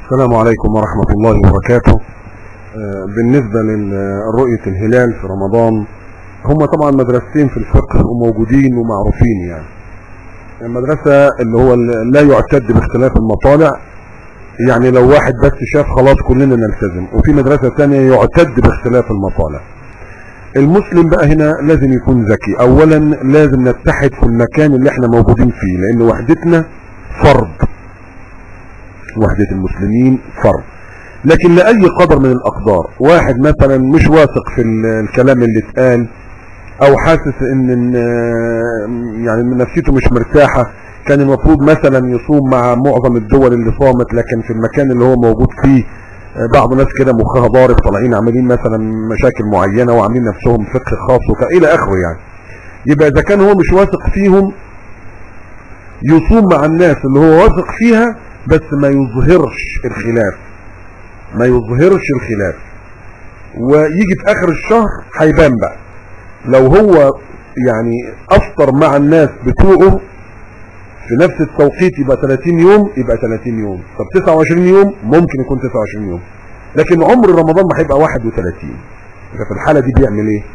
السلام عليكم ورحمة الله وبركاته. بالنسبة لرؤية الهلال في رمضان، هم طبعا مدرستين في الفقه وموجودين ومعروفين. يعني المدرسة اللي هو لا يعتد باختلاف المطالع، يعني لو واحد بس شاف خلاص كلنا نلتزم، وفي مدرسة ثانية يعتد باختلاف المطالع. المسلم بقى هنا لازم يكون ذكي. اولا لازم نتحد في المكان اللي احنا موجودين فيه، لان وحدتنا فرض، وحدة المسلمين فرض. لكن لأي قدر من الأقدار، واحد مثلا مش واثق في الكلام اللي اتقال، او حاسس ان يعني نفسيته مش مرتاحة، كان المفروض مثلا يصوم مع معظم الدول اللي صامت، لكن في المكان اللي هو موجود فيه بعض ناس كده مخها ضارب، طالعين عاملين مثلا مشاكل معينة وعاملين نفسهم فقه خاص الى اخره. يعني يبقى اذا كان هو مش واثق فيهم، يصوم مع الناس اللي هو واثق فيها، بس ما يظهرش الخلاف، ما يظهرش الخلاف. ويجي في اخر الشهر هيبان بقى، لو هو يعني افطر مع الناس بتوعه في نفس التوقيت يبقى 30 يوم، يبقى 30 يوم. طب 29 يوم ممكن يكون 29 يوم، لكن عمر رمضان ما هيبقى 31. يبقى في الحالة دي بيعمل ايه؟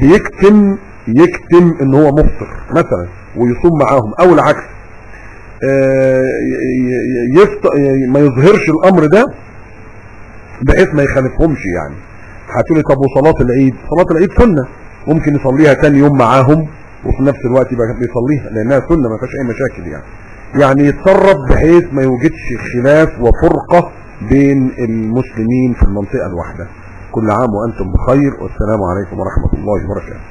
يكتم ان هو مفطر مثلا ويصوم معاهم، او العكس ما يظهرش الامر ده بحيث ما يخالفهمش. يعني هتقولي طب وصلاة العيد؟ صلاة العيد سنة، ممكن يصليها تاني يوم معاهم وفي نفس الوقت يبقى بيصليها لانها سنة ما فيهاش اي مشاكل. يعني يتصرف بحيث ما يوجدش خلاف وفرقة بين المسلمين في المنطقة الواحدة. كل عام وانتم بخير، والسلام عليكم ورحمة الله وبركاته.